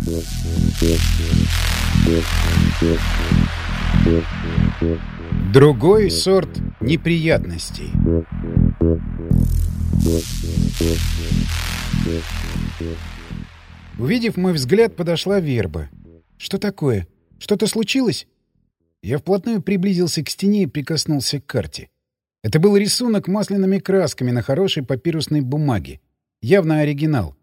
Другой сорт неприятностей. Увидев мой взгляд, подошла Верба. «Что такое? Что-то случилось?» Я вплотную приблизился к стене и прикоснулся к карте. Это был рисунок масляными красками на хорошей папирусной бумаге. Явно оригинал.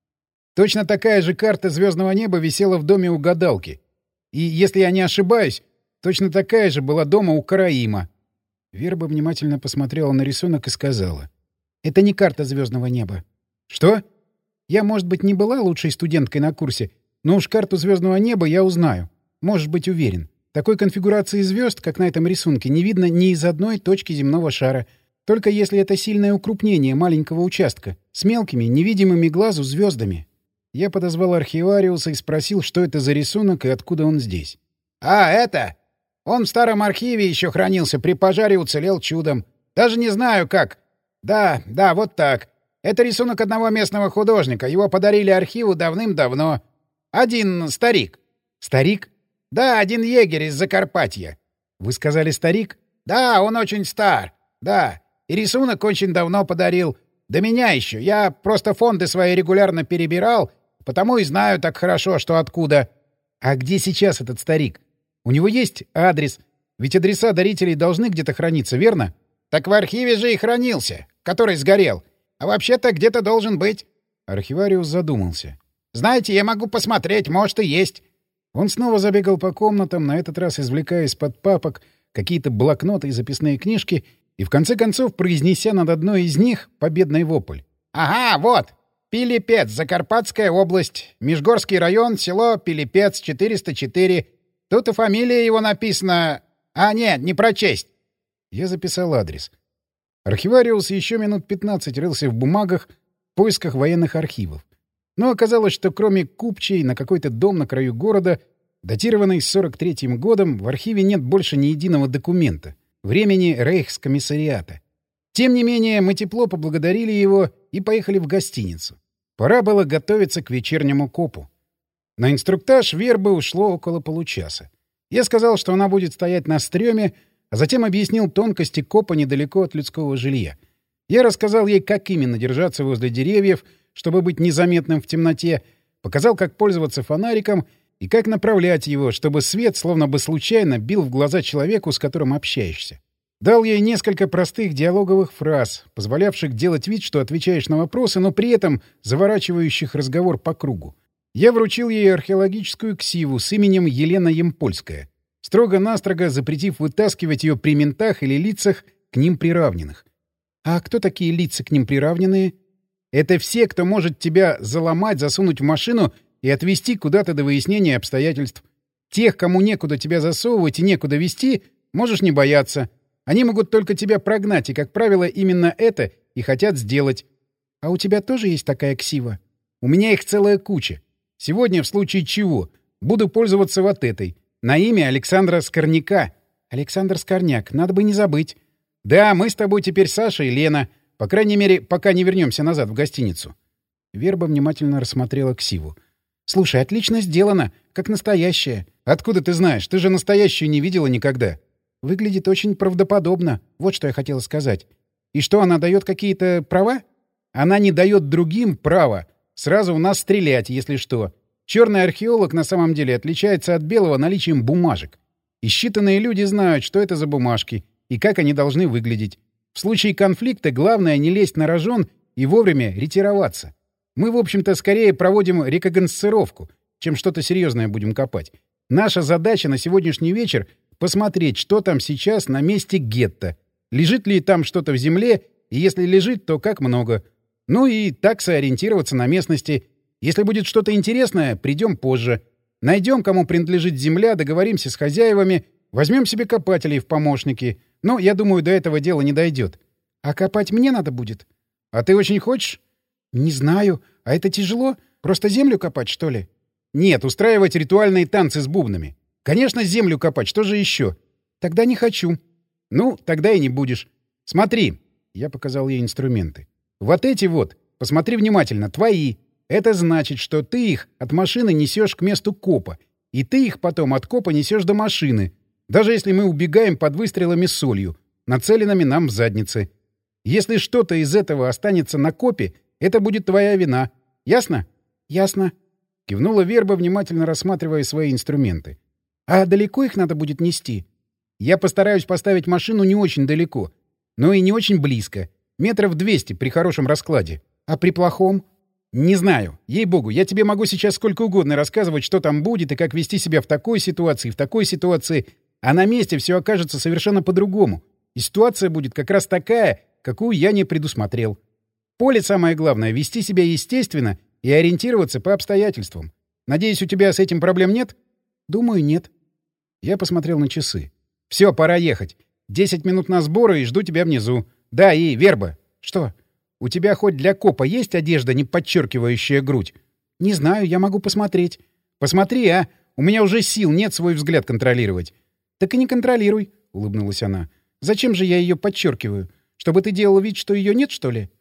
Точно такая же карта звездного неба висела в доме у гадалки. И, если я не ошибаюсь, точно такая же была дома у Караима. Верба внимательно посмотрела на рисунок и сказала: «Это не карта звездного неба». «Что?» «Я, может быть, не была лучшей студенткой на курсе, но уж карту звездного неба я узнаю. Можешь быть уверен. Такой конфигурации звезд, как на этом рисунке, не видно ни из одной точки земного шара. Только если это сильное укрупнение маленького участка с мелкими, невидимыми глазу звездами». Я подозвал архивариуса и спросил, что это за рисунок и откуда он здесь. «А, это? Он в старом архиве еще хранился, при пожаре уцелел чудом. Даже не знаю как. Да, вот так. Это рисунок одного местного художника. Его подарили архиву давным-давно. Один старик». «Старик?» «Да, один егерь из Закарпатья». «Вы сказали старик?» «Да, он очень стар. Да. И рисунок очень давно подарил. До меня еще. Я просто фонды свои регулярно перебирал, потому и знаю так хорошо, что откуда». «А где сейчас этот старик? У него есть адрес? Ведь адреса дарителей должны где-то храниться, верно?» «Так в архиве же и хранился, который сгорел. А вообще-то где-то должен быть». Архивариус задумался. «Знаете, я могу посмотреть, может, и есть». Он снова забегал по комнатам, на этот раз извлекая из-под папок какие-то блокноты и записные книжки, и в конце концов произнеся над одной из них победный вопль. «Ага, вот! Пилипец, Закарпатская область, Межгорский район, село Пилипец, 404. Тут и фамилия его написана. А, нет, не прочесть». Я записал адрес. Архивариус еще минут 15 рылся в бумагах в поисках военных архивов. Но оказалось, что кроме купчей на какой-то дом на краю города, датированный 43-м годом, в архиве нет больше ни единого документа. Времени рейхскомиссариата. Тем не менее, мы тепло поблагодарили его и поехали в гостиницу. Пора было готовиться к вечернему копу. На инструктаж Вербы ушло около получаса. Я сказал, что она будет стоять на стреме, а затем объяснил тонкости копа недалеко от людского жилья. Я рассказал ей, как именно держаться возле деревьев, чтобы быть незаметным в темноте, показал, как пользоваться фонариком и как направлять его, чтобы свет, словно бы случайно, бил в глаза человеку, с которым общаешься. Дал ей несколько простых диалоговых фраз, позволявших делать вид, что отвечаешь на вопросы, но при этом заворачивающих разговор по кругу. Я вручил ей археологическую ксиву с именем Елена Емпольская, строго-настрого запретив вытаскивать ее при ментах или лицах к ним приравненных. «А кто такие лица к ним приравненные?» «Это все, кто может тебя заломать, засунуть в машину и отвезти куда-то до выяснения обстоятельств. Тех, кому некуда тебя засовывать и некуда везти, можешь не бояться. Они могут только тебя прогнать, и, как правило, именно это и хотят сделать». «А у тебя тоже есть такая ксива?» «У меня их целая куча. Сегодня, в случае чего, буду пользоваться вот этой. На имя Александра Скорняка». «Александр Скорняк, надо бы не забыть». «Да, мы с тобой теперь Саша и Лена. По крайней мере, пока не вернемся назад в гостиницу». Верба внимательно рассмотрела ксиву. «Слушай, отлично сделано, как настоящая». «Откуда ты знаешь? Ты же настоящую не видела никогда». «Выглядит очень правдоподобно. Вот что я хотела сказать. И что, она дает какие-то права?» «Она не дает другим права сразу в нас стрелять, если что. Черный археолог на самом деле отличается от белого наличием бумажек. И считанные люди знают, что это за бумажки и как они должны выглядеть. В случае конфликта главное не лезть на рожон и вовремя ретироваться. Мы, в общем-то, скорее проводим рекогносцировку, чем что-то серьезное будем копать. Наша задача на сегодняшний вечер — посмотреть, что там сейчас на месте гетто. Лежит ли там что-то в земле, и если лежит, то как много. Ну и так сориентироваться на местности. Если будет что-то интересное, придем позже. Найдем, кому принадлежит земля, договоримся с хозяевами, возьмем себе копателей в помощники. Но, я думаю, до этого дела не дойдет. А копать мне надо будет? А ты очень хочешь? Не знаю. А это тяжело? Просто землю копать, что ли? Нет, устраивать ритуальные танцы с бубнами. Конечно, землю копать, что же еще? Тогда не хочу. Ну, тогда и не будешь. Смотри. Я показал ей инструменты. Вот эти вот, посмотри внимательно, твои. Это значит, что ты их от машины несешь к месту копа, и ты их потом от копа несешь до машины, даже если мы убегаем под выстрелами с солью, нацеленными нам в задницы. Если что-то из этого останется на копе, это будет твоя вина. Ясно? — Ясно. — кивнула Верба, внимательно рассматривая свои инструменты. — А далеко их надо будет нести? — Я постараюсь поставить машину не очень далеко, но и не очень близко. Метров 200 при хорошем раскладе. А при плохом? — Не знаю. Ей-богу, я тебе могу сейчас сколько угодно рассказывать, что там будет и как вести себя в такой ситуации, а на месте все окажется совершенно по-другому. И ситуация будет как раз такая, какую я не предусмотрел. В поле самое главное — вести себя естественно и ориентироваться по обстоятельствам. Надеюсь, у тебя с этим проблем нет? — Думаю, нет. Я посмотрел на часы. — Все, пора ехать. 10 минут на сборы и жду тебя внизу. Да, и, Верба. — Что? — У тебя хоть для копа есть одежда, не подчеркивающая грудь? — Не знаю, я могу посмотреть. — Посмотри, а! У меня уже сил нет свой взгляд контролировать. — Так и не контролируй, — улыбнулась она. — Зачем же я ее подчеркиваю? Чтобы ты делал вид, что ее нет, что ли?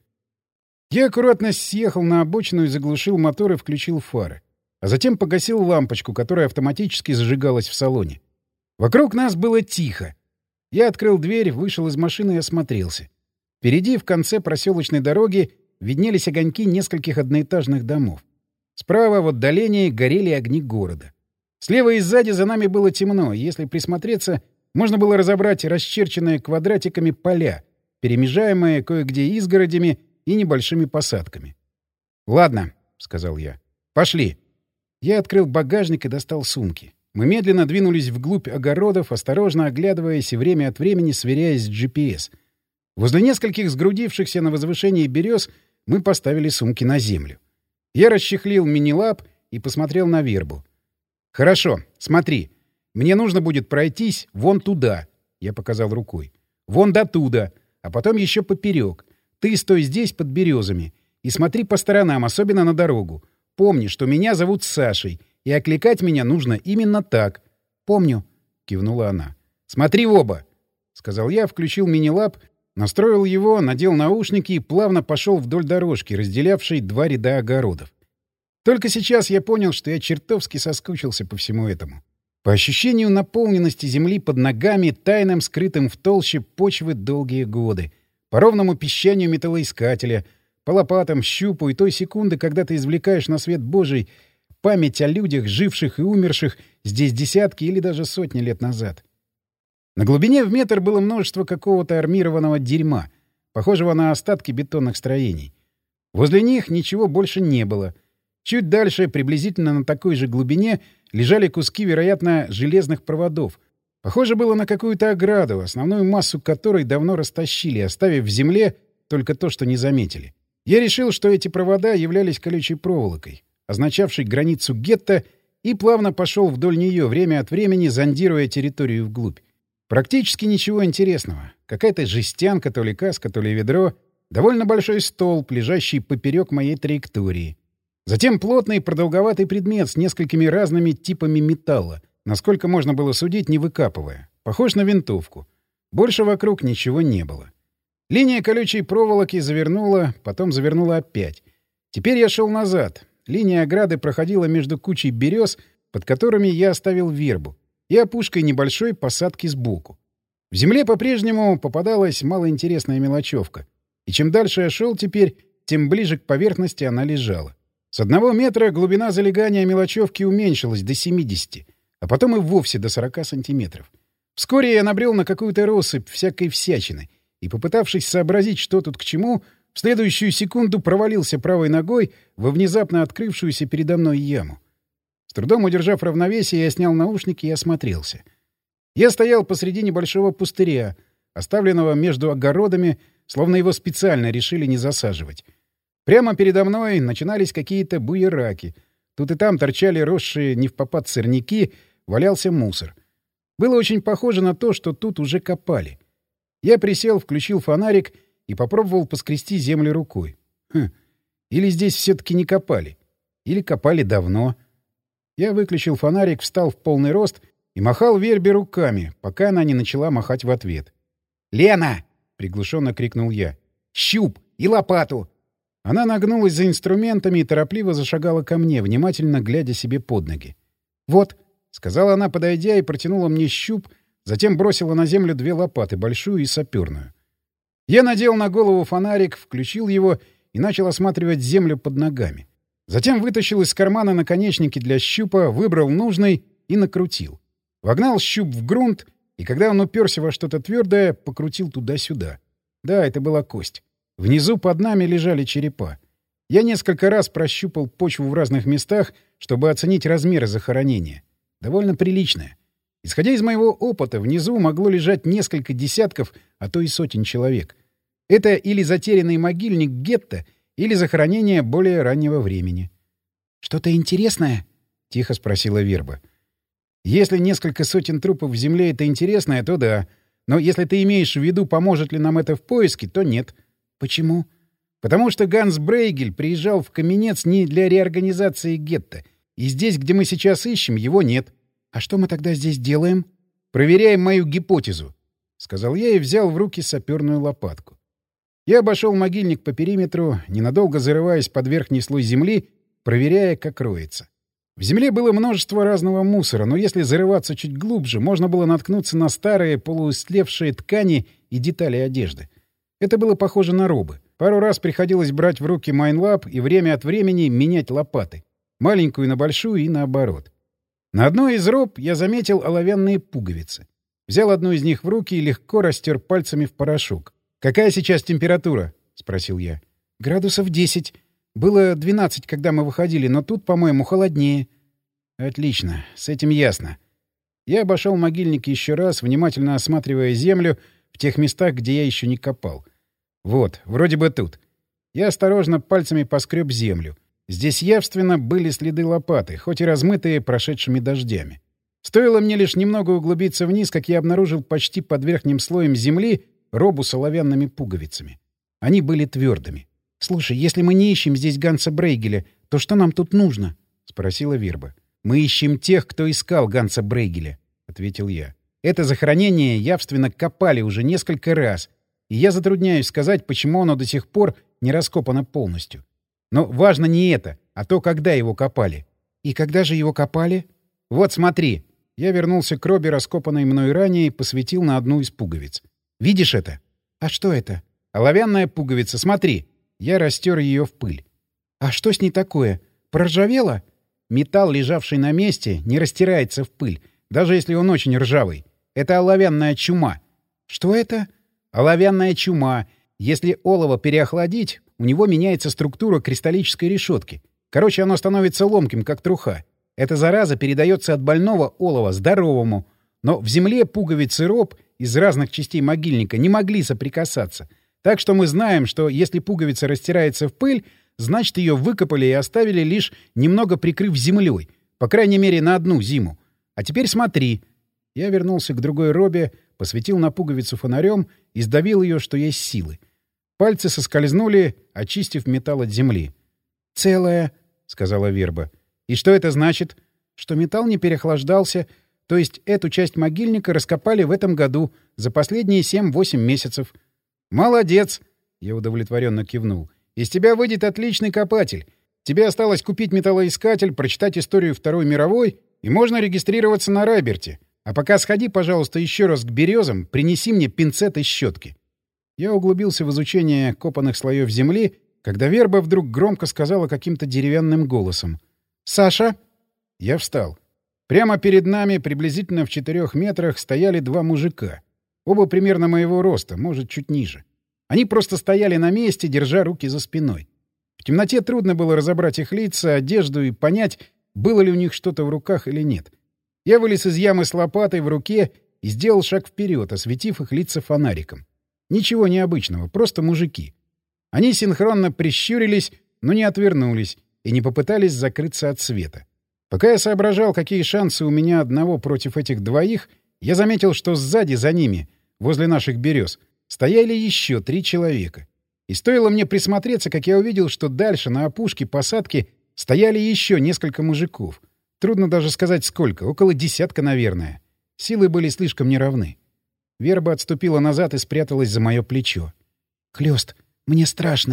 Я аккуратно съехал на обочину и заглушил мотор и включил фары. А затем погасил лампочку, которая автоматически зажигалась в салоне. Вокруг нас было тихо. Я открыл дверь, вышел из машины и осмотрелся. Впереди, в конце проселочной дороги, виднелись огоньки нескольких одноэтажных домов. Справа, в отдалении, горели огни города. Слева и сзади за нами было темно, и если присмотреться, можно было разобрать расчерченные квадратиками поля, перемежаемые кое-где изгородями и небольшими посадками. «Ладно», — сказал я. «Пошли». Я открыл багажник и достал сумки. Мы медленно двинулись вглубь огородов, осторожно оглядываясь и время от времени сверяясь с GPS. Возле нескольких сгрудившихся на возвышении берез мы поставили сумки на землю. Я расчехлил мини-лап и посмотрел на Вербу. «Хорошо, смотри. Мне нужно будет пройтись вон туда», — я показал рукой. «Вон до туда, а потом еще поперек. Ты стой здесь под березами и смотри по сторонам, особенно на дорогу. Помни, что меня зовут Сашей, и окликать меня нужно именно так». «Помню», — кивнула она. «Смотри в оба», — сказал я, включил мини-лап, настроил его, надел наушники и плавно пошел вдоль дорожки, разделявшей два ряда огородов. Только сейчас я понял, что я чертовски соскучился по всему этому. По ощущению наполненности земли под ногами, тайным скрытым в толще почвы долгие годы, по ровному пищанию металлоискателя, по лопатам, щупу и той секунды, когда ты извлекаешь на свет Божий память о людях, живших и умерших здесь десятки или даже сотни лет назад. На глубине в метр было множество какого-то армированного дерьма, похожего на остатки бетонных строений. Возле них ничего больше не было. Чуть дальше, приблизительно на такой же глубине, лежали куски, вероятно, железных проводов. Похоже было на какую-то ограду, основную массу которой давно растащили, оставив в земле только то, что не заметили. Я решил, что эти провода являлись колючей проволокой, означавшей границу гетто, и плавно пошел вдоль нее, время от времени зондируя территорию вглубь. Практически ничего интересного. Какая-то жестянка, то ли каска, то ли ведро, довольно большой столб, лежащий поперек моей траектории. Затем плотный продолговатый предмет с несколькими разными типами металла, насколько можно было судить, не выкапывая. Похож на винтовку. Больше вокруг ничего не было. Линия колючей проволоки завернула, потом завернула опять. Теперь я шел назад. Линия ограды проходила между кучей берез, под которыми я оставил вербу, и опушкой небольшой посадки сбоку. В земле по-прежнему попадалась малоинтересная мелочевка. И чем дальше я шел теперь, тем ближе к поверхности она лежала. С 1 метра глубина залегания мелочевки уменьшилась до 70, а потом и вовсе до 40 сантиметров. Вскоре я набрел на какую-то россыпь всякой всячины и, попытавшись сообразить, что тут к чему, в следующую секунду провалился правой ногой во внезапно открывшуюся передо мной яму. С трудом удержав равновесие, я снял наушники и осмотрелся. Я стоял посреди небольшого пустыря, оставленного между огородами, словно его специально решили не засаживать. Прямо передо мной начинались какие-то буераки. Тут и там торчали росшие невпопад сорняки, валялся мусор. Было очень похоже на то, что тут уже копали. Я присел, включил фонарик и попробовал поскрести землю рукой. Или здесь все-таки не копали. Или копали давно. Я выключил фонарик, встал в полный рост и махал Вербе руками, пока она не начала махать в ответ. «Лена!» — приглушенно крикнул я. «Щуп! И лопату!» Она нагнулась за инструментами и торопливо зашагала ко мне, внимательно глядя себе под ноги. «Вот», — сказала она, подойдя, и протянула мне щуп, затем бросила на землю 2 лопаты, большую и саперную. Я надел на голову фонарик, включил его и начал осматривать землю под ногами. Затем вытащил из кармана наконечники для щупа, выбрал нужный и накрутил. Вогнал щуп в грунт, и когда он уперся во что-то твердое, покрутил туда-сюда. Да, это была кость. Внизу под нами лежали черепа. Я несколько раз прощупал почву в разных местах, чтобы оценить размеры захоронения. Довольно приличное. Исходя из моего опыта, внизу могло лежать несколько десятков, а то и сотен человек. Это или затерянный могильник гетто, или захоронение более раннего времени. «Что-то интересное?» — тихо спросила Верба. «Если несколько сотен трупов в земле — это интересное, то да. Но если ты имеешь в виду, поможет ли нам это в поиске, то нет». «Почему?» «Потому что Ганс Брейгель приезжал в Каменец не для реорганизации гетто. И здесь, где мы сейчас ищем, его нет». «А что мы тогда здесь делаем?» «Проверяем мою гипотезу», — сказал я и взял в руки саперную лопатку. Я обошел могильник по периметру, ненадолго зарываясь под верхний слой земли, проверяя, как роется. В земле было множество разного мусора, но если зарываться чуть глубже, можно было наткнуться на старые полуистлевшие ткани и детали одежды. Это было похоже на робы. Пару раз приходилось брать в руки майнлап и время от времени менять лопаты. Маленькую на большую и наоборот. На одной из роб я заметил оловянные пуговицы. Взял одну из них в руки и легко растер пальцами в порошок. «Какая сейчас температура?» — спросил я. «Градусов 10. Было 12, когда мы выходили, но тут, по-моему, холоднее». «Отлично. С этим ясно». Я обошел могильник еще раз, внимательно осматривая землю в тех местах, где я еще не копал. Вот, вроде бы тут. Я осторожно пальцами поскреб землю. Здесь явственно были следы лопаты, хоть и размытые прошедшими дождями. Стоило мне лишь немного углубиться вниз, как я обнаружил почти под верхним слоем земли робу с оловянными пуговицами. Они были твердыми. «Слушай, если мы не ищем здесь Ганса Брейгеля, то что нам тут нужно?» — спросила Верба. «Мы ищем тех, кто искал Ганса Брейгеля», — ответил я. «Это захоронение явственно копали уже несколько раз, и я затрудняюсь сказать, почему оно до сих пор не раскопано полностью. Но важно не это, а то, когда его копали». «И когда же его копали?» «Вот смотри». Я вернулся к робе, раскопанной мной ранее, и посветил на одну из пуговиц. «Видишь это?» «А что это?» «Оловянная пуговица. Смотри». Я растер ее в пыль. «А что с ней такое? Проржавела?» «Металл, лежавший на месте, не растирается в пыль, даже если он очень ржавый. Это оловянная чума». «Что это?» «Оловянная чума. Если олово переохладить, у него меняется структура кристаллической решетки. Короче, оно становится ломким, как труха. Эта зараза передается от больного олова здоровому. Но в земле пуговицы роб из разных частей могильника не могли соприкасаться. Так что мы знаем, что если пуговица растирается в пыль, значит, ее выкопали и оставили, лишь немного прикрыв землей, по крайней мере, на одну зиму. А теперь смотри». Я вернулся к другой робе, посветил на пуговицу фонарем и сдавил ее, что есть силы. Пальцы соскользнули, очистив металл от земли. «Целая», — сказала Верба. «И что это значит?» «Что металл не переохлаждался. То есть эту часть могильника раскопали в этом году, за последние 7-8 месяцев». «Молодец!» — я удовлетворенно кивнул. «Из тебя выйдет отличный копатель. Тебе осталось купить металлоискатель, прочитать историю Второй мировой, и можно регистрироваться на Райберте. А пока сходи, пожалуйста, еще раз к березам, принеси мне пинцет и щетки». Я углубился в изучение копанных слоев земли, когда Верба вдруг громко сказала каким-то деревянным голосом: «Саша!» Я встал. Прямо перед нами, приблизительно в 4 метрах, стояли 2 мужика. Оба примерно моего роста, может, чуть ниже. Они просто стояли на месте, держа руки за спиной. В темноте трудно было разобрать их лица, одежду и понять, было ли у них что-то в руках или нет. Я вылез из ямы с лопатой в руке и сделал шаг вперед, осветив их лица фонариком. Ничего необычного, просто мужики. Они синхронно прищурились, но не отвернулись и не попытались закрыться от света. Пока я соображал, какие шансы у меня одного против этих двоих, я заметил, что сзади за ними, возле наших берез, стояли еще 3 человека. И стоило мне присмотреться, как я увидел, что дальше, на опушке посадки, стояли еще несколько мужиков. Трудно даже сказать сколько, около десятка, наверное. Силы были слишком неравны. Верба отступила назад и спряталась за мое плечо. «Хлёст, мне страшно».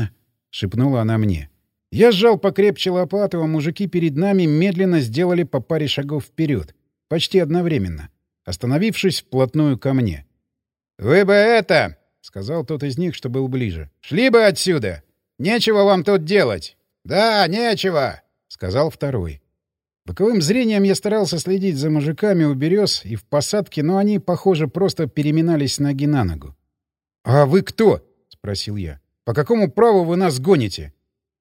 шепнула она мне. Я сжал покрепче лопату, а мужики перед нами медленно сделали по паре шагов вперед, почти одновременно, остановившись вплотную ко мне. «Вы бы это!» — сказал тот из них, что был ближе. «Шли бы отсюда! Нечего вам тут делать!» «Да, нечего!» — сказал второй. Боковым зрением я старался следить за мужиками у берез и в посадке, но они, похоже, просто переминались с ноги на ногу. «А вы кто?» — спросил я. «По какому праву вы нас гоните?»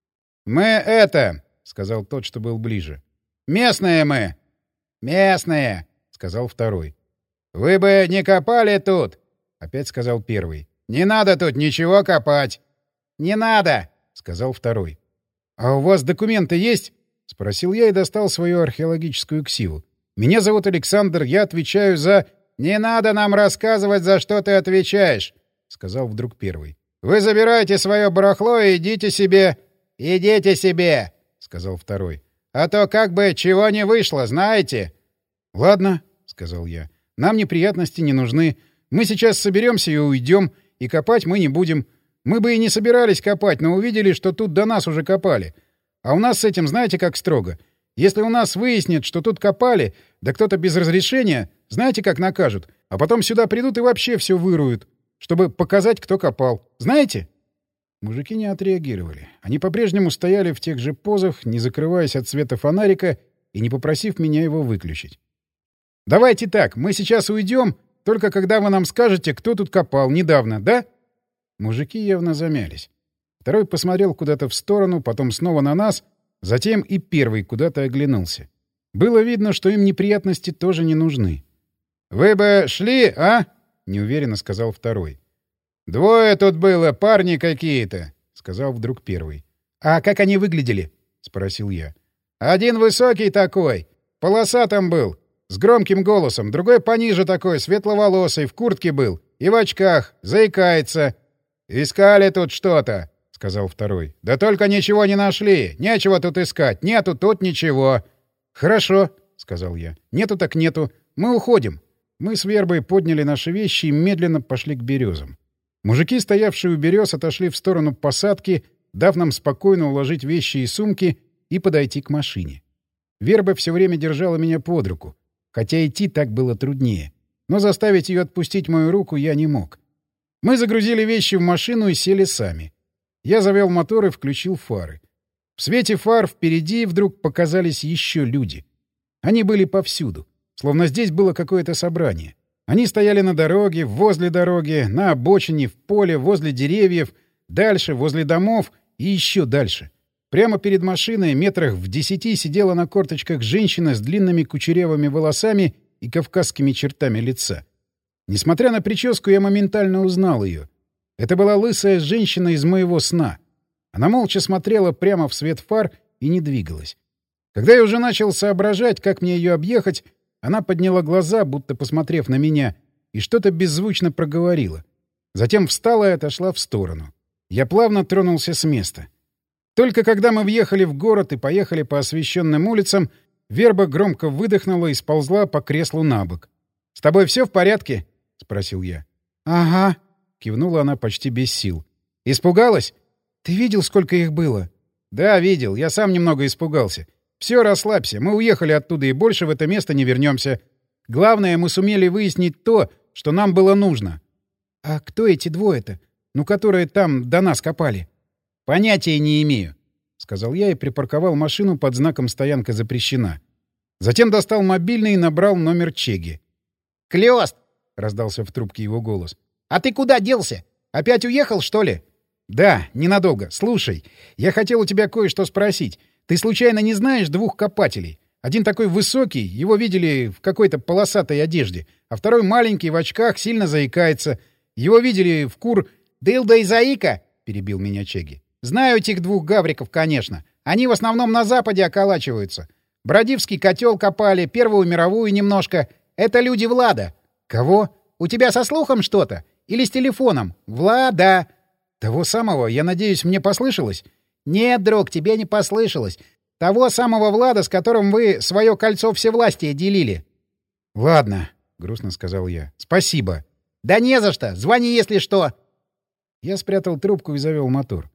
«Мы это!» — сказал тот, что был ближе. «Местные мы!» «Местные!» — сказал второй. «Вы бы не копали тут!» — опять сказал первый. «Не надо тут ничего копать!» «Не надо!» — сказал второй. «А у вас документы есть?» — спросил я и достал свою археологическую ксиву. «Меня зовут Александр, я отвечаю за...» «Не надо нам рассказывать, за что ты отвечаешь!» — сказал вдруг первый. «Вы забирайте свое барахло и идите себе...» «Идите себе!» — сказал второй. «А то как бы чего не вышло, знаете?» «Ладно», — сказал я. «Нам неприятности не нужны. Мы сейчас соберемся и уйдем, и копать мы не будем. Мы бы и не собирались копать, но увидели, что тут до нас уже копали. А у нас с этим знаете, как строго? Если у нас выяснят, что тут копали, да кто-то без разрешения, знаете, как накажут? А потом сюда придут и вообще все выруют, чтобы показать, кто копал. Знаете?» Мужики не отреагировали. Они по-прежнему стояли в тех же позах, не закрываясь от света фонарика и не попросив меня его выключить. «Давайте так, мы сейчас уйдем, только когда вы нам скажете, кто тут копал недавно, да?» Мужики явно замялись. Второй посмотрел куда-то в сторону, потом снова на нас, затем и первый куда-то оглянулся. Было видно, что им неприятности тоже не нужны. «Вы бы шли, а?» — неуверенно сказал второй. «Двое тут было, парни какие-то», — сказал вдруг первый. «А как они выглядели?» — спросил я. «Один высокий такой, полосатым был, с громким голосом, другой пониже такой, светловолосый, в куртке был и в очках, заикается. Искали тут что-то», — сказал второй. «Да только ничего не нашли, нечего тут искать, нету тут ничего». «Хорошо», — сказал я. «Нету так нету, мы уходим». Мы с Вербой подняли наши вещи и медленно пошли к березам. Мужики, стоявшие у берез, отошли в сторону посадки, дав нам спокойно уложить вещи и сумки и подойти к машине. Верба все время держала меня под руку, хотя идти так было труднее. Но заставить ее отпустить мою руку я не мог. Мы загрузили вещи в машину и сели сами. Я завел мотор и включил фары. В свете фар впереди вдруг показались еще люди. Они были повсюду, словно здесь было какое-то собрание. Они стояли на дороге, возле дороги, на обочине, в поле, возле деревьев, дальше, возле домов и еще дальше. Прямо перед машиной, метрах в 10, сидела на корточках женщина с длинными кучерявыми волосами и кавказскими чертами лица. Несмотря на прическу, я моментально узнал ее. Это была лысая женщина из моего сна. Она молча смотрела прямо в свет фар и не двигалась. Когда я уже начал соображать, как мне ее объехать, она подняла глаза, будто посмотрев на меня, и что-то беззвучно проговорила. Затем встала и отошла в сторону. Я плавно тронулся с места. Только когда мы въехали в город и поехали по освещенным улицам, Верба громко выдохнула и сползла по креслу на бок. «С тобой все в порядке?» — спросил я. «Ага», — кивнула она почти без сил. «Испугалась? Ты видел, сколько их было?» «Да, видел. Я сам немного испугался. Все, расслабься. Мы уехали оттуда и больше в это место не вернемся. Главное, мы сумели выяснить то, что нам было нужно». «А кто эти двое-то? Ну, которые там до нас копали?» «Понятия не имею», — сказал я и припарковал машину под знаком «Стоянка запрещена». Затем достал мобильный и набрал номер Чеги. «Клёст!» — раздался в трубке его голос. «А ты куда делся? Опять уехал, что ли?» «Да, ненадолго. Слушай, я хотел у тебя кое-что спросить. Ты случайно не знаешь двух копателей? Один такой высокий, его видели в какой-то полосатой одежде, а второй маленький, в очках, сильно заикается. Его видели в «Дылда и Заика?» — перебил меня Чеги. «Знаю этих двух гавриков, конечно. Они в основном на Западе околачиваются. Бродивский котел копали, Первую мировую немножко. Это люди Влада». «Кого?» «У тебя со слухом что-то? Или с телефоном?» «Влада». «Того самого, я надеюсь, мне послышалось?» «Нет, друг, тебе не послышалось. Того самого Влада, с которым вы свое кольцо всевластия делили». «Ладно», — грустно сказал я. «Спасибо». «Да не за что. Звони, если что». Я спрятал трубку и завел мотор.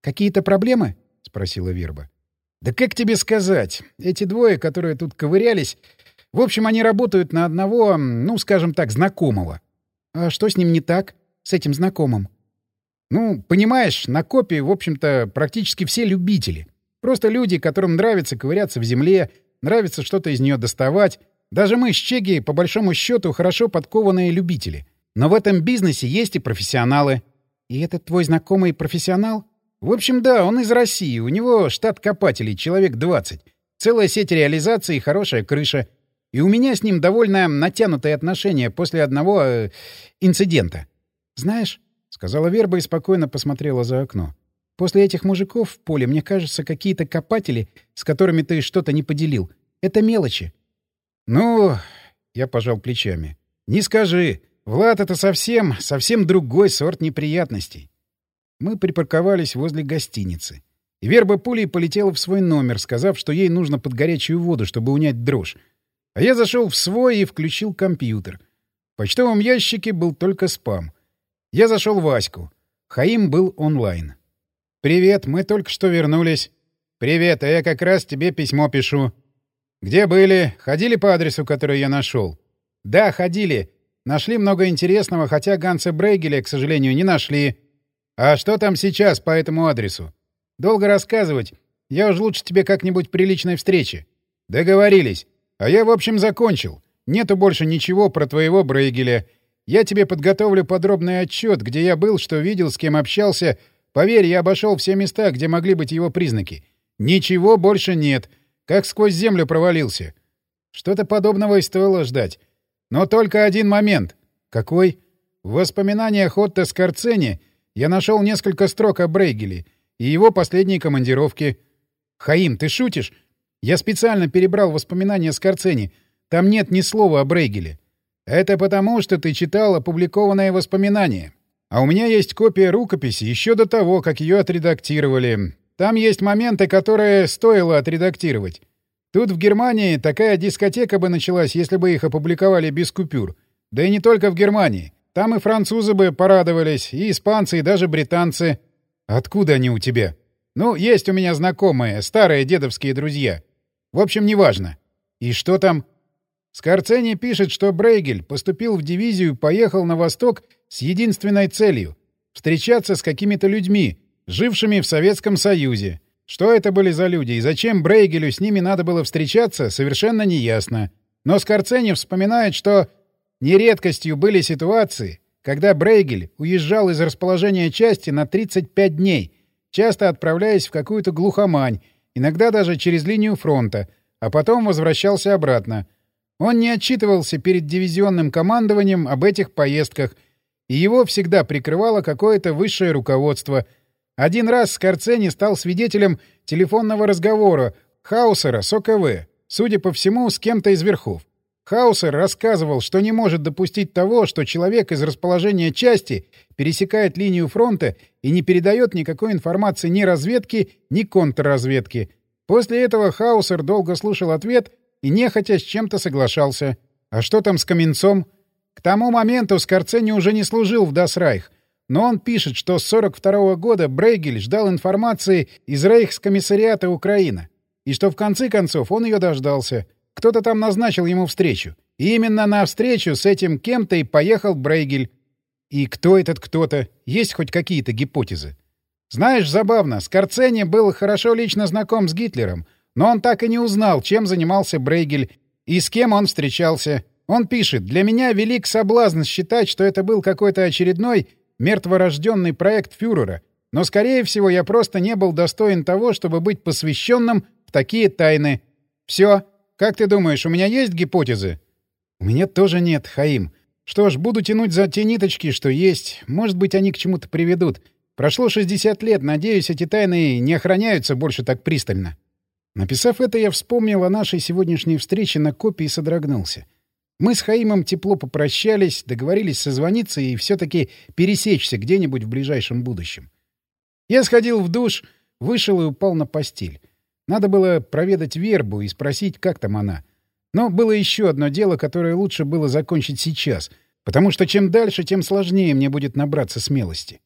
«Какие-то проблемы?» — спросила Верба. «Да как тебе сказать? Эти двое, которые тут ковырялись... В общем, они работают на одного, ну, скажем так, знакомого». «А что с ним не так? С этим знакомым?» «Ну, понимаешь, на копе, в общем-то, практически все любители. Просто люди, которым нравится ковыряться в земле, нравится что-то из нее доставать. Даже мы с Чеги, по большому счету, хорошо подкованные любители. Но в этом бизнесе есть и профессионалы». «И этот твой знакомый профессионал?» «В общем, да, он из России. У него штат копателей, человек 20. Целая сеть реализаций и хорошая крыша. И у меня с ним довольно натянутые отношения после одного инцидента». «Знаешь», — сказала Верба и спокойно посмотрела за окно, «после этих мужиков в поле, мне кажется, какие-то копатели, с которыми ты что-то не поделил. Это мелочи». «Ну...» — я пожал плечами. «Не скажи. Влад — это совсем другой сорт неприятностей». Мы припарковались возле гостиницы. И Верба пулей полетела в свой номер, сказав, что ей нужно под горячую воду, чтобы унять дрожь. А я зашел в свой и включил компьютер. В почтовом ящике был только спам. Я зашел в Аську. Хаим был онлайн. «Привет, мы только что вернулись». «Привет, а я как раз тебе письмо пишу». «Где были? Ходили по адресу, который я нашел?» «Да, ходили. Нашли много интересного, хотя Ганса Брейгеля, к сожалению, не нашли». «А что там сейчас по этому адресу?» «Долго рассказывать. Я уж лучше тебе как-нибудь при личной встрече». «Договорились. А я, в общем, закончил. Нету больше ничего про твоего Брейгеля. Я тебе подготовлю подробный отчет, где я был, что видел, с кем общался. Поверь, я обошел все места, где могли быть его признаки. Ничего больше нет. Как сквозь землю провалился». Что-то подобного и стоило ждать. Но только один момент. «Какой?» В воспоминаниях Отто Скорцени я нашел несколько строк о Брейгеле и его последней командировке. «Хаим, ты шутишь? Я специально перебрал воспоминания Скорцени. Там нет ни слова о Брейгеле». «Это потому, что ты читал опубликованные воспоминания. А у меня есть копия рукописи еще до того, как ее отредактировали. Там есть моменты, которые стоило отредактировать. Тут в Германии такая дискотека бы началась, если бы их опубликовали без купюр. Да и не только в Германии. Там и французы бы порадовались, и испанцы, и даже британцы». «Откуда они у тебя?» «Ну, есть у меня знакомые, старые дедовские друзья. В общем, неважно». «И что там?» Скорцени пишет, что Брейгель поступил в дивизию и поехал на восток с единственной целью — встречаться с какими-то людьми, жившими в Советском Союзе. Что это были за люди и зачем Брейгелю с ними надо было встречаться, совершенно неясно. Но Скорцени вспоминает, что нередкостью были ситуации, когда Брейгель уезжал из расположения части на 35 дней, часто отправляясь в какую-то глухомань, иногда даже через линию фронта, а потом возвращался обратно. Он не отчитывался перед дивизионным командованием об этих поездках, и его всегда прикрывало какое-то высшее руководство. Один раз Скорцени стал свидетелем телефонного разговора Хаусера с ОКВ, судя по всему, с кем-то из верхов. Хаусер рассказывал, что не может допустить того, что человек из расположения части пересекает линию фронта и не передает никакой информации ни разведке, ни контрразведке. После этого Хаусер долго слушал ответ и нехотя с чем-то соглашался. А что там с Каменцом? К тому моменту Скорцени уже не служил в Дасрайх, но он пишет, что с 42-го года Брейгель ждал информации из Рейхскомиссариата Украина, и что в конце концов он ее дождался. Кто-то там назначил ему встречу. И именно на встречу с этим кем-то и поехал Брейгель. И кто этот кто-то? Есть хоть какие-то гипотезы? Знаешь, забавно, Скорцени был хорошо лично знаком с Гитлером, но он так и не узнал, чем занимался Брейгель и с кем он встречался. Он пишет: «Для меня велик соблазн считать, что это был какой-то очередной мертворожденный проект фюрера, но, скорее всего, я просто не был достоин того, чтобы быть посвященным в такие тайны. Все. Как ты думаешь, у меня есть гипотезы?» «У меня тоже нет, Хаим. Что ж, буду тянуть за те ниточки, что есть. Может быть, они к чему-то приведут. Прошло 60 лет, надеюсь, эти тайны не охраняются больше так пристально». Написав это, я вспомнил о нашей сегодняшней встрече на копе и содрогнулся. Мы с Хаимом тепло попрощались, договорились созвониться и все-таки пересечься где-нибудь в ближайшем будущем. Я сходил в душ, вышел и упал на постель. Надо было проведать Вербу и спросить, как там она. Но было еще одно дело, которое лучше было закончить сейчас, потому что чем дальше, тем сложнее мне будет набраться смелости.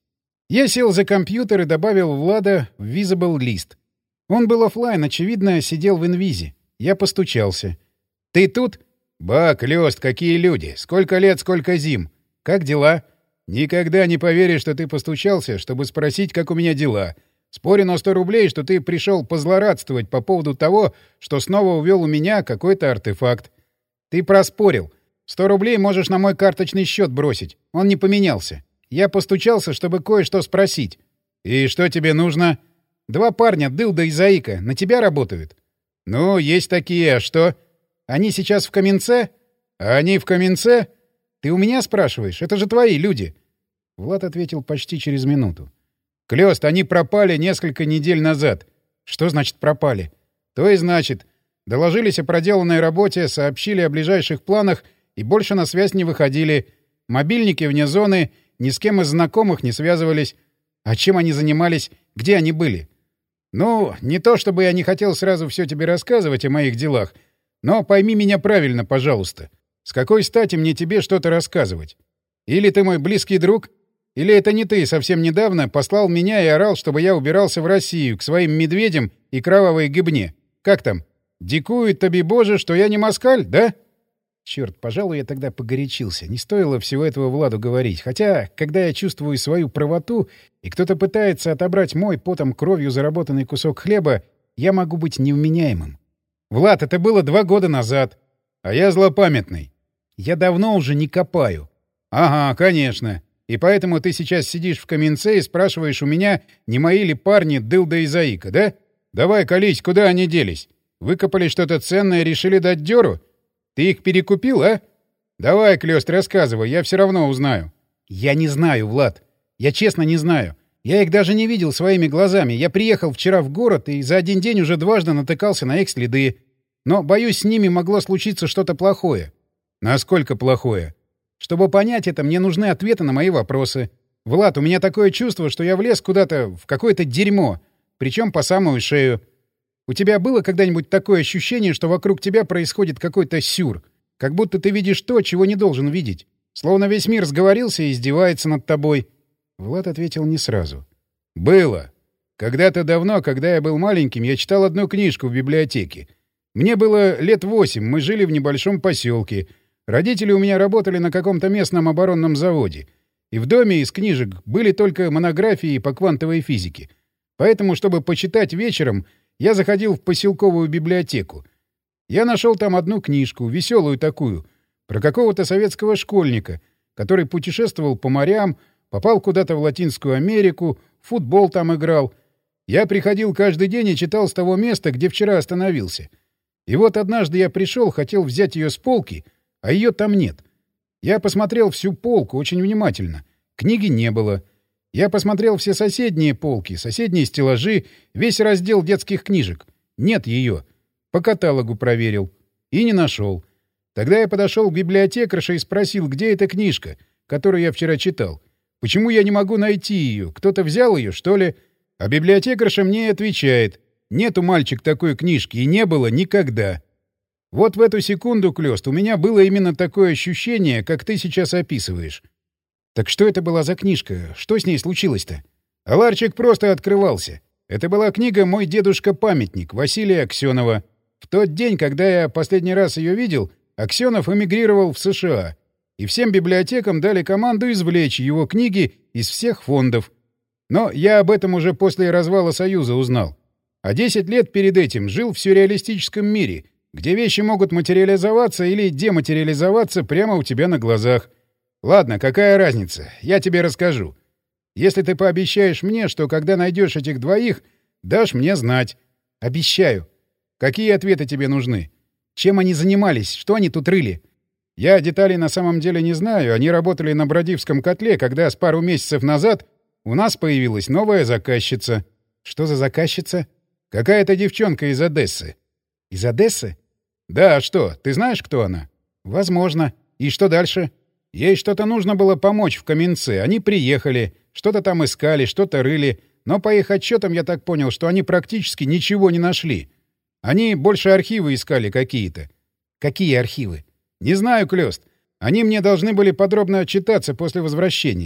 Я сел за компьютер и добавил Влада в Visible List. Он был оффлайн, очевидно, сидел в инвизе. Я постучался. «Ты тут?» «Ба, Клёст, какие люди! Сколько лет, сколько зим! Как дела?» «Никогда не поверишь, что ты постучался, чтобы спросить, как у меня дела. Спорю на 100 рублей, что ты пришел позлорадствовать по поводу того, что снова увел у меня какой-то артефакт. Ты проспорил. 100 рублей можешь на мой карточный счет бросить. Он не поменялся. Я постучался, чтобы кое-что спросить». «И что тебе нужно?» «Два парня, Дылда и Заика, на тебя работают?» «Ну, есть такие, а что?» «Они сейчас в Каменце?» «А они в Каменце?» «Ты у меня спрашиваешь? Это же твои люди». Влад ответил почти через минуту. «Клёст, они пропали несколько недель назад». «Что значит пропали?» «То и значит. Доложились о проделанной работе, сообщили о ближайших планах и больше на связь не выходили. Мобильники вне зоны, ни с кем из знакомых не связывались. А чем они занимались? Где они были?» «Ну, не то чтобы я не хотел сразу все тебе рассказывать о моих делах, но пойми меня правильно, пожалуйста. С какой стати мне тебе что-то рассказывать? Или ты мой близкий друг, или это не ты совсем недавно послал меня и орал, чтобы я убирался в Россию к своим медведям и кровавой гыбне. Как там? Дикует тебе, Боже, что я не москаль, да?» Черт, пожалуй, я тогда погорячился. Не стоило всего этого Владу говорить. Хотя, когда я чувствую свою правоту, и кто-то пытается отобрать мой потом кровью заработанный кусок хлеба, я могу быть невменяемым. «Влад, это было 2 года назад. А я злопамятный. Я давно уже не копаю». «Ага, конечно. И поэтому ты сейчас сидишь в Каменце и спрашиваешь у меня, не мои ли парни Дылда и Заика, да? Давай, колись, куда они делись? Выкопали что-то ценное и решили дать дёру? Ты их перекупил, а? Давай, Клёст, рассказывай, я все равно узнаю». «Я не знаю, Влад. Я честно не знаю. Я их даже не видел своими глазами. Я приехал вчера в город и за один день уже дважды натыкался на их следы. Но, боюсь, с ними могло случиться что-то плохое». «Насколько плохое?» «Чтобы понять это, мне нужны ответы на мои вопросы. Влад, у меня такое чувство, что я влез куда-то в какое-то дерьмо, причем по самую шею. У тебя было когда-нибудь такое ощущение, что вокруг тебя происходит какой-то сюр? Как будто ты видишь то, чего не должен видеть. Словно весь мир сговорился и издевается над тобой». Влад ответил не сразу. «Было. Когда-то давно, когда я был маленьким, я читал одну книжку в библиотеке. Мне было лет 8, мы жили в небольшом поселке. Родители у меня работали на каком-то местном оборонном заводе. И в доме из книжек были только монографии по квантовой физике. Поэтому, чтобы почитать вечером, я заходил в поселковую библиотеку. Я нашел там одну книжку, веселую такую, про какого-то советского школьника, который путешествовал по морям, попал куда-то в Латинскую Америку, в футбол там играл. Я приходил каждый день и читал с того места, где вчера остановился. И вот однажды я пришел, хотел взять ее с полки, а ее там нет. Я посмотрел всю полку очень внимательно. Книги не было. Я посмотрел все соседние полки, соседние стеллажи, весь раздел детских книжек. Нет ее. По каталогу проверил. И не нашел. Тогда я подошел к библиотекарше и спросил, где эта книжка, которую я вчера читал. Почему я не могу найти ее? Кто-то взял ее, что ли? А библиотекарша мне и отвечает. Нету, мальчик, такой книжки, и не было никогда. Вот в эту секунду, Клёст, у меня было именно такое ощущение, как ты сейчас описываешь. Так что это была за книжка? Что с ней случилось-то? А ларчик просто открывался. Это была книга «Мой дедушка-памятник» Василия Аксенова. В тот день, когда я последний раз ее видел, Аксенов эмигрировал в США. И всем библиотекам дали команду извлечь его книги из всех фондов. Но я об этом уже после развала Союза узнал. А 10 лет перед этим жил в сюрреалистическом мире, где вещи могут материализоваться или дематериализоваться прямо у тебя на глазах. Ладно, какая разница? Я тебе расскажу. Если ты пообещаешь мне, что когда найдешь этих двоих, дашь мне знать. Обещаю. Какие ответы тебе нужны? Чем они занимались? Что они тут рыли? Я деталей на самом деле не знаю. Они работали на Бродивском котле, когда с пару месяцев назад у нас появилась новая заказчица. Что за заказчица? Какая-то девчонка из Одессы. Из Одессы? Да, а что? Ты знаешь, кто она? Возможно. И что дальше? Ей что-то нужно было помочь в Каменце. Они приехали, что-то там искали, что-то рыли. Но по их отчетам я так понял, что они практически ничего не нашли. Они больше архивы искали какие-то. Какие архивы? Не знаю, Клёст. Они мне должны были подробно отчитаться после возвращения.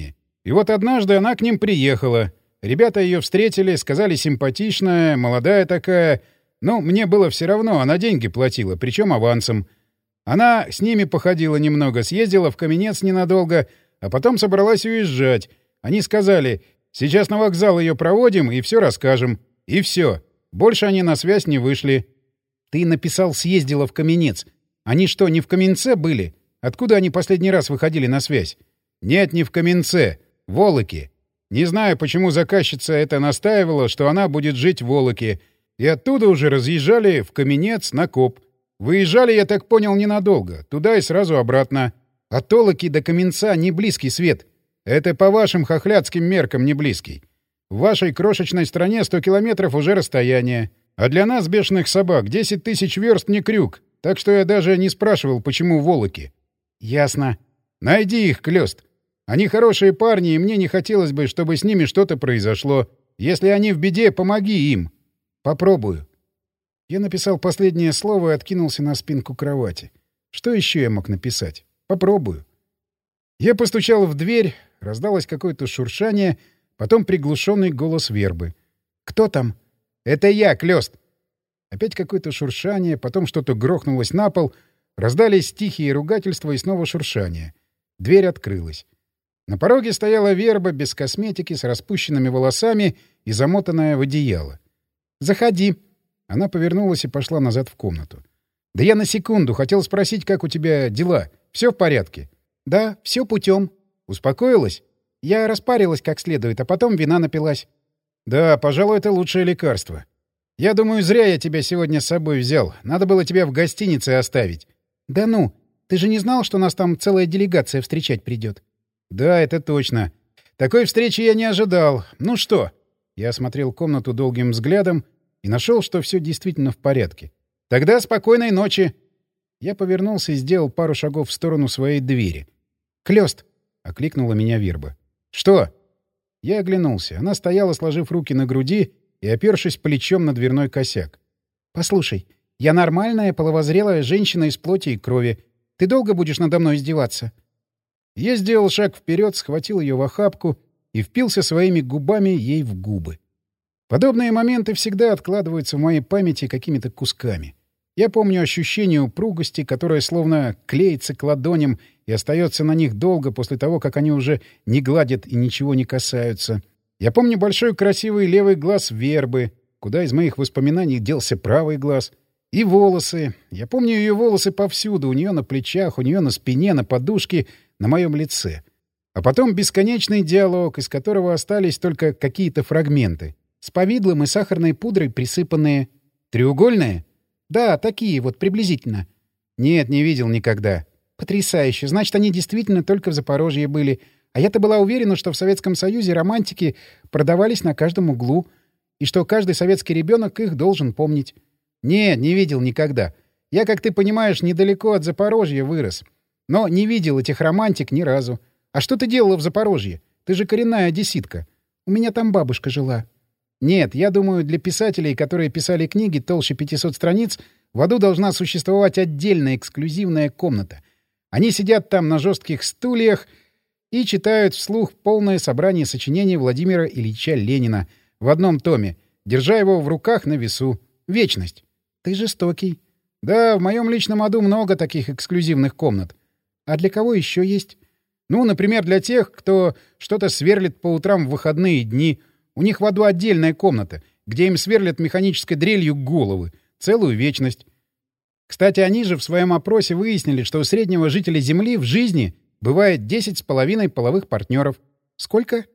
И вот однажды она к ним приехала. Ребята ее встретили, сказали симпатичная, молодая такая. Ну, мне было все равно, она деньги платила, причем авансом. Она с ними походила немного, съездила в Каменец ненадолго, а потом собралась уезжать. Они сказали, сейчас на вокзал ее проводим и все расскажем. И все. Больше они на связь не вышли. Ты написал «съездила в Каменец». Они что, не в Каменце были? Откуда они последний раз выходили на связь? Нет, не в Каменце. В Волоке. Не знаю, почему заказчица это настаивала, что она будет жить в Волоке. И оттуда уже разъезжали в Каменец на коп. Выезжали, я так понял, ненадолго. Туда и сразу обратно. От Толоки до Каменца не близкий свет. Это по вашим хохлядским меркам не близкий. В вашей крошечной стране 100 километров уже расстояние. А для нас, бешеных собак, 10 тысяч верст не крюк. Так что я даже не спрашивал, почему Волоки. Ясно. Найди их, Клёст. Они хорошие парни, и мне не хотелось бы, чтобы с ними что-то произошло. Если они в беде, помоги им. Попробую. Я написал последнее слово и откинулся на спинку кровати. Что еще я мог написать? Попробую. Я постучал в дверь, раздалось какое-то шуршание, потом приглушенный голос Вербы. «Кто там?» «Это я, Клёст!» Опять какое-то шуршание, потом что-то грохнулось на пол, раздались тихие ругательства и снова шуршание. Дверь открылась. На пороге стояла Верба без косметики, с распущенными волосами и замотанная в одеяло. «Заходи!» Она повернулась и пошла назад в комнату. «Да я на секунду хотел спросить, как у тебя дела? Все в порядке?» «Да, все путем». «Успокоилась?» «Я распарилась как следует, а потом вина напилась». «Да, пожалуй, это лучшее лекарство. Я думаю, зря я тебя сегодня с собой взял. Надо было тебя в гостинице оставить». «Да ну, ты же не знал, что нас там целая делегация встречать придет?» «Да, это точно. Такой встречи я не ожидал. Ну что?» Я осмотрел комнату долгим взглядом и нашел, что все действительно в порядке. «Тогда спокойной ночи!» Я повернулся и сделал пару шагов в сторону своей двери. «Клёст!» — окликнула меня Верба. «Что?» Я оглянулся. Она стояла, сложив руки на груди и опершись плечом на дверной косяк. «Послушай, я нормальная, половозрелая женщина из плоти и крови. Ты долго будешь надо мной издеваться?» Я сделал шаг вперед, схватил ее в охапку и впился своими губами ей в губы. Подобные моменты всегда откладываются в моей памяти какими-то кусками. Я помню ощущение упругости, которое словно клеится к ладоням и остается на них долго после того, как они уже не гладят и ничего не касаются. Я помню большой красивый левый глаз Вербы, куда из моих воспоминаний делся правый глаз. И волосы. Я помню ее волосы повсюду, у нее на плечах, у нее на спине, на подушке, на моем лице. А потом бесконечный диалог, из которого остались только какие-то фрагменты. С повидлом и сахарной пудрой присыпанные. Треугольные? Да, такие вот, приблизительно. Нет, не видел никогда. Потрясающе. Значит, они действительно только в Запорожье были. А я-то была уверена, что в Советском Союзе романтики продавались на каждом углу. И что каждый советский ребенок их должен помнить. Нет, не видел никогда. Я, как ты понимаешь, недалеко от Запорожья вырос. Но не видел этих романтик ни разу. А что ты делала в Запорожье? Ты же коренная одесситка. У меня там бабушка жила. Нет, я думаю, для писателей, которые писали книги толще 500 страниц, в аду должна существовать отдельная эксклюзивная комната. Они сидят там на жестких стульях и читают вслух полное собрание сочинений Владимира Ильича Ленина в одном томе, держа его в руках на весу. Вечность. Ты жестокий. Да, в моем личном аду много таких эксклюзивных комнат. А для кого еще есть? Ну, например, для тех, кто что-то сверлит по утрам в выходные дни. У них в аду отдельная комната, где им сверлят механической дрелью головы. Целую вечность. Кстати, они же в своем опросе выяснили, что у среднего жителя Земли в жизни бывает 10,5 половых партнеров. Сколько?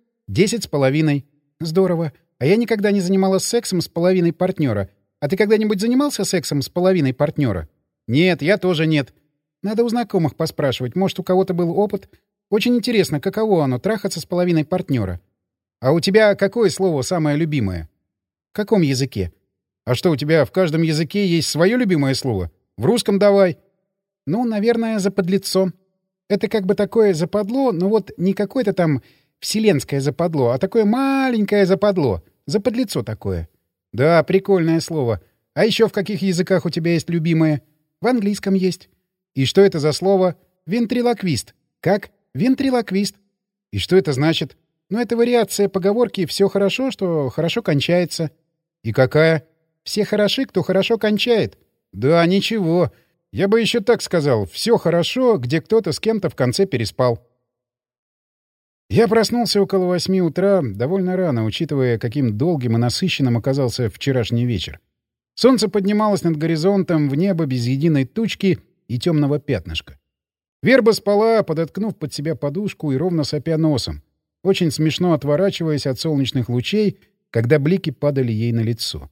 10,5. Здорово. А я никогда не занималась сексом с половиной партнера. А ты когда-нибудь занимался сексом с половиной партнера? Нет, я тоже нет. Надо у знакомых поспрашивать. Может, у кого-то был опыт? Очень интересно, каково оно — трахаться с половиной партнера. А у тебя какое слово самое любимое? В каком языке? А что, у тебя в каждом языке есть свое любимое слово? В русском давай. Ну, наверное, заподлицо. Это как бы такое западло, но вот не какое-то там вселенское западло, а такое маленькое западло. Заподлицо такое. Да, прикольное слово. А еще в каких языках у тебя есть любимое? В английском есть. И что это за слово? Вентрилоквист. Как? Вентрилоквист. И что это значит? Ну, это вариация поговорки «все хорошо, что хорошо кончается». И какая? Все хороши, кто хорошо кончает. Да, ничего. Я бы еще так сказал. Все хорошо, где кто-то с кем-то в конце переспал. Я проснулся около 8 утра довольно рано, учитывая, каким долгим и насыщенным оказался вчерашний вечер. Солнце поднималось над горизонтом в небо без единой тучки и темного пятнышка. Верба спала, подоткнув под себя подушку и ровно сопя носом, очень смешно отворачиваясь от солнечных лучей, когда блики падали ей на лицо.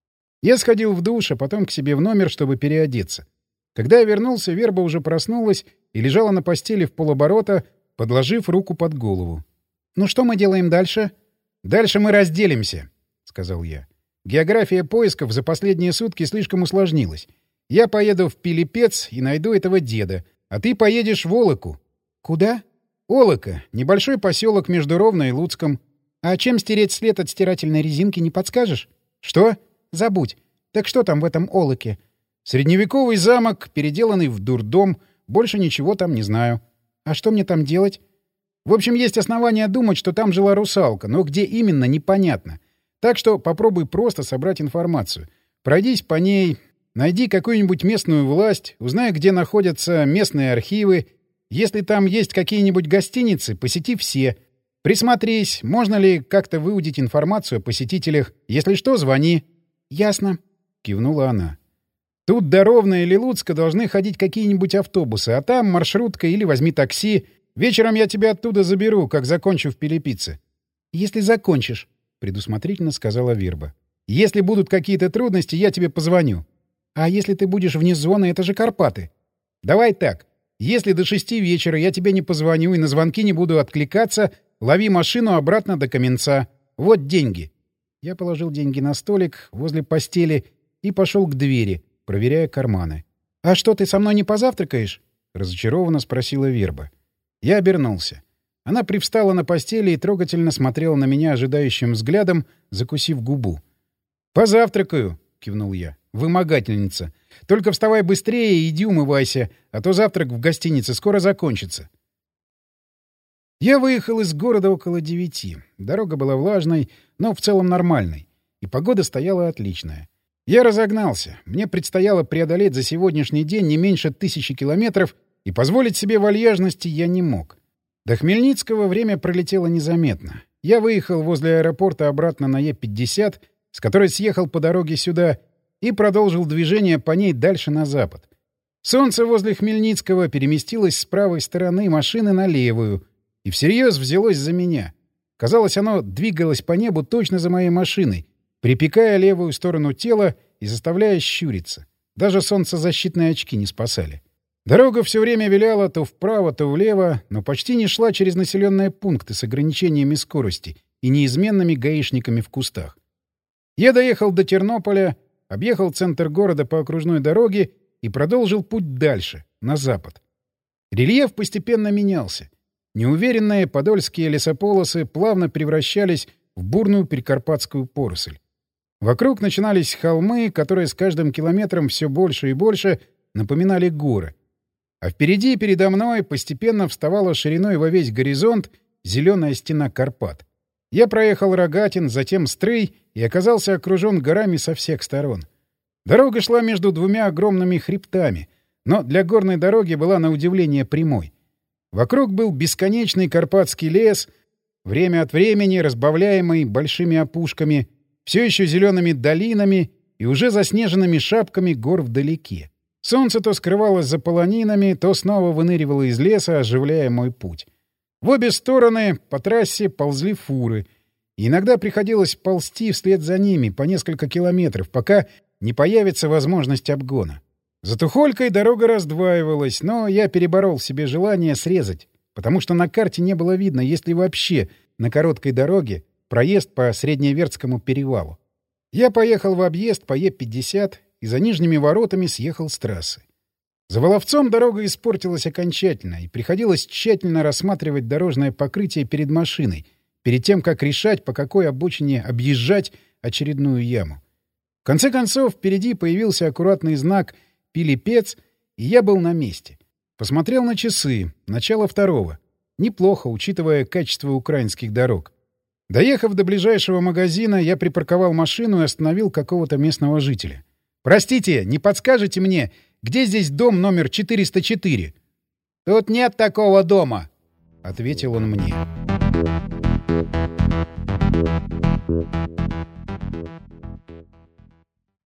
Я сходил в душ, а потом к себе в номер, чтобы переодеться. Когда я вернулся, Верба уже проснулась и лежала на постели в полоборота, подложив руку под голову. «Ну что мы делаем дальше?» «Дальше мы разделимся», — сказал я. «География поисков за последние сутки слишком усложнилась. Я поеду в Пилипец и найду этого деда, а ты поедешь в Олоку». «Куда?» «Олока. Небольшой поселок между Ровно и Луцком». «А чем стереть след от стирательной резинки, не подскажешь?» «Что?» «Забудь. Так что там в этом Олоке?» «Средневековый замок, переделанный в дурдом. Больше ничего там не знаю». «А что мне там делать?» «В общем, есть основания думать, что там жила русалка, но где именно — непонятно. Так что попробуй просто собрать информацию. Пройдись по ней, найди какую-нибудь местную власть, узнай, где находятся местные архивы. Если там есть какие-нибудь гостиницы, посети все. Присмотрись, можно ли как-то выудить информацию о посетителях. Если что, звони». «Ясно», — кивнула она. «Тут до Ровно или Луцка должны ходить какие-нибудь автобусы, а там маршрутка или возьми такси. Вечером я тебя оттуда заберу, как закончу в Пилипице». «Если закончишь», — предусмотрительно сказала Верба. «Если будут какие-то трудности, я тебе позвоню». «А если ты будешь вне зоны, это же Карпаты». «Давай так. Если до 6 вечера я тебе не позвоню и на звонки не буду откликаться, лови машину обратно до Каменца. Вот деньги». Я положил деньги на столик возле постели и пошел к двери, проверяя карманы. «А что, ты со мной не позавтракаешь?» — разочарованно спросила Верба. Я обернулся. Она привстала на постели и трогательно смотрела на меня ожидающим взглядом, закусив губу. «Позавтракаю», — кивнул я. «Вымогательница. Только вставай быстрее и иди умывайся, а то завтрак в гостинице скоро закончится». Я выехал из города около 9. Дорога была влажной, но в целом нормальной. И погода стояла отличная. Я разогнался. Мне предстояло преодолеть за сегодняшний день не меньше 1000 километров, и позволить себе вальяжности я не мог. До Хмельницкого время пролетело незаметно. Я выехал возле аэропорта обратно на Е-50, с которой съехал по дороге сюда, и продолжил движение по ней дальше на запад. Солнце возле Хмельницкого переместилось с правой стороны машины на левую и всерьез взялось за меня. Казалось, оно двигалось по небу точно за моей машиной, припекая левую сторону тела и заставляя щуриться. Даже солнцезащитные очки не спасали. Дорога все время виляла то вправо, то влево, но почти не шла через населенные пункты с ограничениями скорости и неизменными гаишниками в кустах. Я доехал до Тернополя, объехал центр города по окружной дороге и продолжил путь дальше, на запад. Рельеф постепенно менялся. Неуверенные подольские лесополосы плавно превращались в бурную прикарпатскую поросль. Вокруг начинались холмы, которые с каждым километром все больше и больше напоминали горы. А впереди и передо мной постепенно вставала шириной во весь горизонт зеленая стена Карпат. Я проехал Рогатин, затем Стрый и оказался окружен горами со всех сторон. Дорога шла между двумя огромными хребтами, но для горной дороги была на удивление прямой. Вокруг был бесконечный карпатский лес, время от времени разбавляемый большими опушками, все еще зелеными долинами и уже заснеженными шапками гор вдалеке. Солнце то скрывалось за полонинами, то снова выныривало из леса, оживляя мой путь. В обе стороны по трассе ползли фуры, и иногда приходилось ползти вслед за ними по несколько километров, пока не появится возможность обгона. За Тухолькой дорога раздваивалась, но я переборол в себе желание срезать, потому что на карте не было видно, есть ли вообще на короткой дороге проезд по Средневертскому перевалу. Я поехал в объезд по Е-50 и за Нижними воротами съехал с трассы. За Воловцом дорога испортилась окончательно, и приходилось тщательно рассматривать дорожное покрытие перед машиной, перед тем, как решать, по какой обочине объезжать очередную яму. В конце концов, впереди появился аккуратный знак «Пилипец», и я был на месте. Посмотрел на часы, начало 2. Неплохо, учитывая качество украинских дорог. Доехав до ближайшего магазина, я припарковал машину и остановил какого-то местного жителя. «Простите, не подскажете мне, где здесь дом номер 404?» «Тут нет такого дома», — ответил он мне.